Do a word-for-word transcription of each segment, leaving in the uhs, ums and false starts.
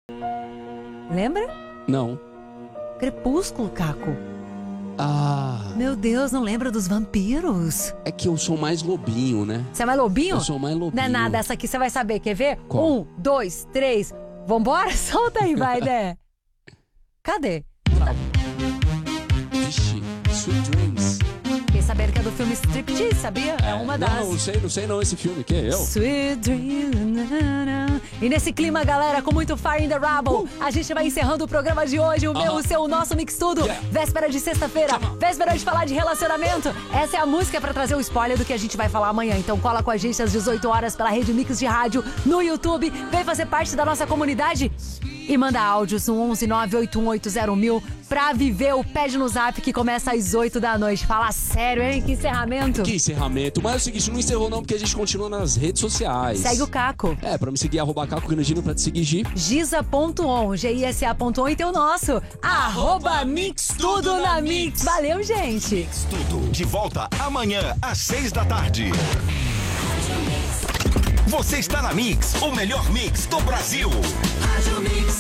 Lembra? Não. Crepúsculo, Caco. Ah. Meu Deus, não lembra dos vampiros? É que eu sou mais lobinho, né? Você é mais lobinho? Eu sou mais lobinho. Não é nada, essa aqui você vai saber, quer ver? Qual? Um, dois, três, vambora? Solta aí, vai, né? Cadê? Vixe, Sweet Dreams. Fiquei sabendo que é do filme Striptease, sabia? É uma das... Não, não sei, não sei não esse filme, que é eu? Sweet Dreams. E nesse clima, galera, com muito Fire in the Rubble, uh. a gente vai encerrando o programa de hoje, o uh-huh. meu, o seu, o nosso Mix Tudo. Yeah. Véspera de sexta-feira, véspera de falar de relacionamento. Essa é a música pra trazer o spoiler do que a gente vai falar amanhã. Então cola com a gente às dezoito horas pela Rede Mix de Rádio no YouTube. Vem fazer parte da nossa comunidade e manda áudios no onze nove oito um oito zero mil pra viver o Pede no Zap que começa às oito da noite. Fala sério, hein? Que encerramento. Que encerramento. Mas é o seguinte, não encerrou não, porque a gente continua nas redes sociais. Segue o Caco. É, pra me seguir, arroba Caco Grandino, pra te seguir, Gi. Giza ponto on, G I S A ponto on e tem o nosso. Arroba Mix Tudo na Mix. Valeu, gente. Mix Tudo, de volta amanhã às seis da tarde. Você está na Mix, o melhor mix do Brasil. Rádio Mix.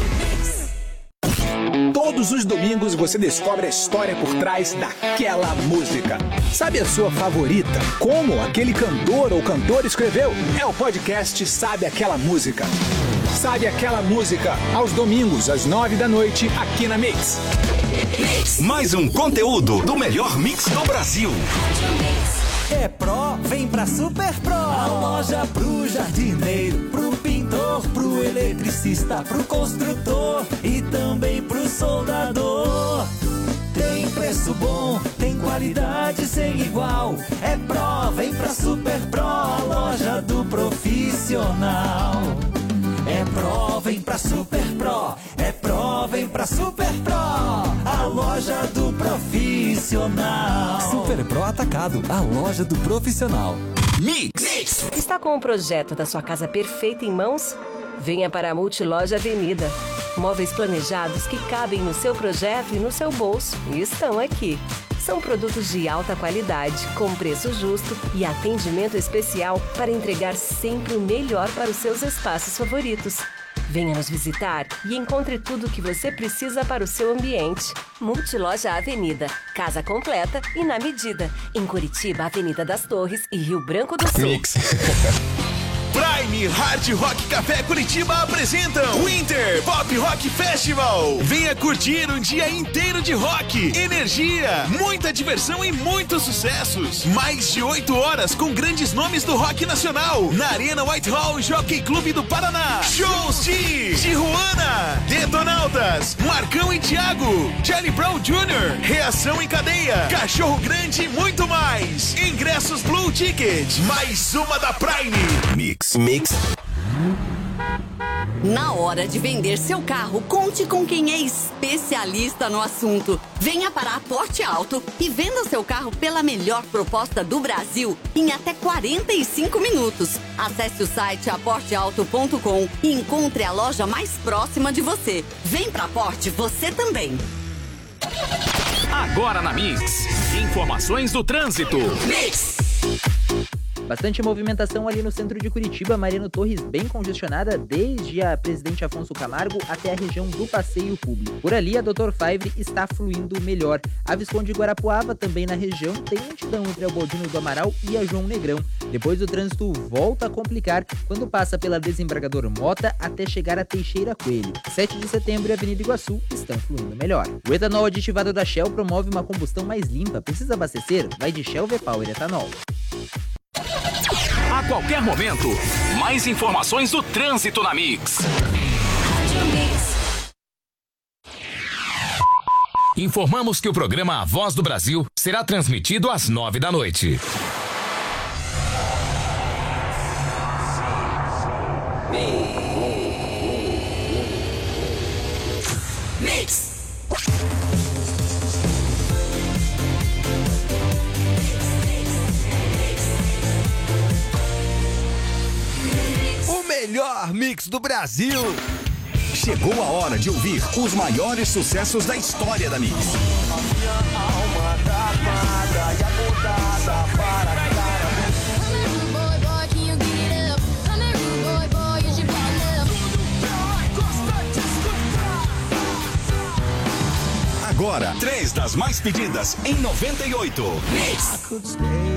Todos os domingos você descobre a história por trás daquela música. Sabe a sua favorita? Como aquele cantor ou cantora escreveu? É o podcast Sabe Aquela Música. Sabe Aquela Música, aos domingos, às nove da noite, aqui na Mix. Mais um conteúdo do melhor mix do Brasil. É Pro, vem pra Super Pro. A loja pro jardineiro, pro pintor, pro eletricista, pro construtor e também pro soldador. Tem preço bom, tem qualidade sem igual. É Pro, vem pra Super Pro, a loja do profissional. É Pro, vem pra Super Pro. É Pro, vem pra Super Pro, a loja do profissional. Super Pro Atacado, a loja do profissional. Mix. Está com o projeto da sua casa perfeita em mãos? Venha para a Multiloja Avenida. Móveis planejados que cabem no seu projeto e no seu bolso e estão aqui. São produtos de alta qualidade, com preço justo e atendimento especial para entregar sempre o melhor para os seus espaços favoritos. Venha nos visitar e encontre tudo o que você precisa para o seu ambiente. Multiloja Avenida, casa completa e na medida. Em Curitiba, Avenida das Torres e Rio Branco do Sul. Mix. Prime Hard Rock Café Curitiba apresentam Winter Pop Rock Festival. Venha curtir um dia inteiro de rock, energia, muita diversão e muitos sucessos. Mais de oito horas com grandes nomes do rock nacional na Arena Whitehall Jockey Clube do Paraná. Shows de Tijuana, Detonautas, Marcão e Thiago, Charlie Brown Júnior, Reação em Cadeia, Cachorro Grande e muito mais. Ingressos Blue Ticket, mais uma da Prime. Mix. Mix. Na hora de vender seu carro, conte com quem é especialista no assunto. Venha para a Porte Alto e venda seu carro pela melhor proposta do Brasil em até quarenta e cinco minutos. Acesse o site aporte alto ponto com e encontre a loja mais próxima de você. Vem pra Porte você também. Agora na Mix, informações do trânsito. Mix. Bastante movimentação ali no centro de Curitiba, Mariano Torres bem congestionada desde a Presidente Afonso Camargo até a região do Passeio Público. Por ali, a doutor Favre está fluindo melhor. A Visconde Guarapuava, também na região, tem lentidão entre a Baldino do Amaral e a João Negrão. Depois o trânsito volta a complicar quando passa pela Desembargador Mota até chegar a Teixeira Coelho. sete de setembro e Avenida Iguaçu estão fluindo melhor. O etanol aditivado da Shell promove uma combustão mais limpa. Precisa abastecer? Vai de Shell V-Power Etanol. A qualquer momento, mais informações do trânsito na Mix. Informamos que o programa A Voz do Brasil será transmitido às nove da noite. Mix. Melhor mix do Brasil. Chegou a hora de ouvir os maiores sucessos da história da Mix. Minha alma tá amada e apontada para a cara. Boy, boy, can you get up? I'm a rude boy, boy, you should follow. agora, três das mais pedidas em noventa e oito. Mix.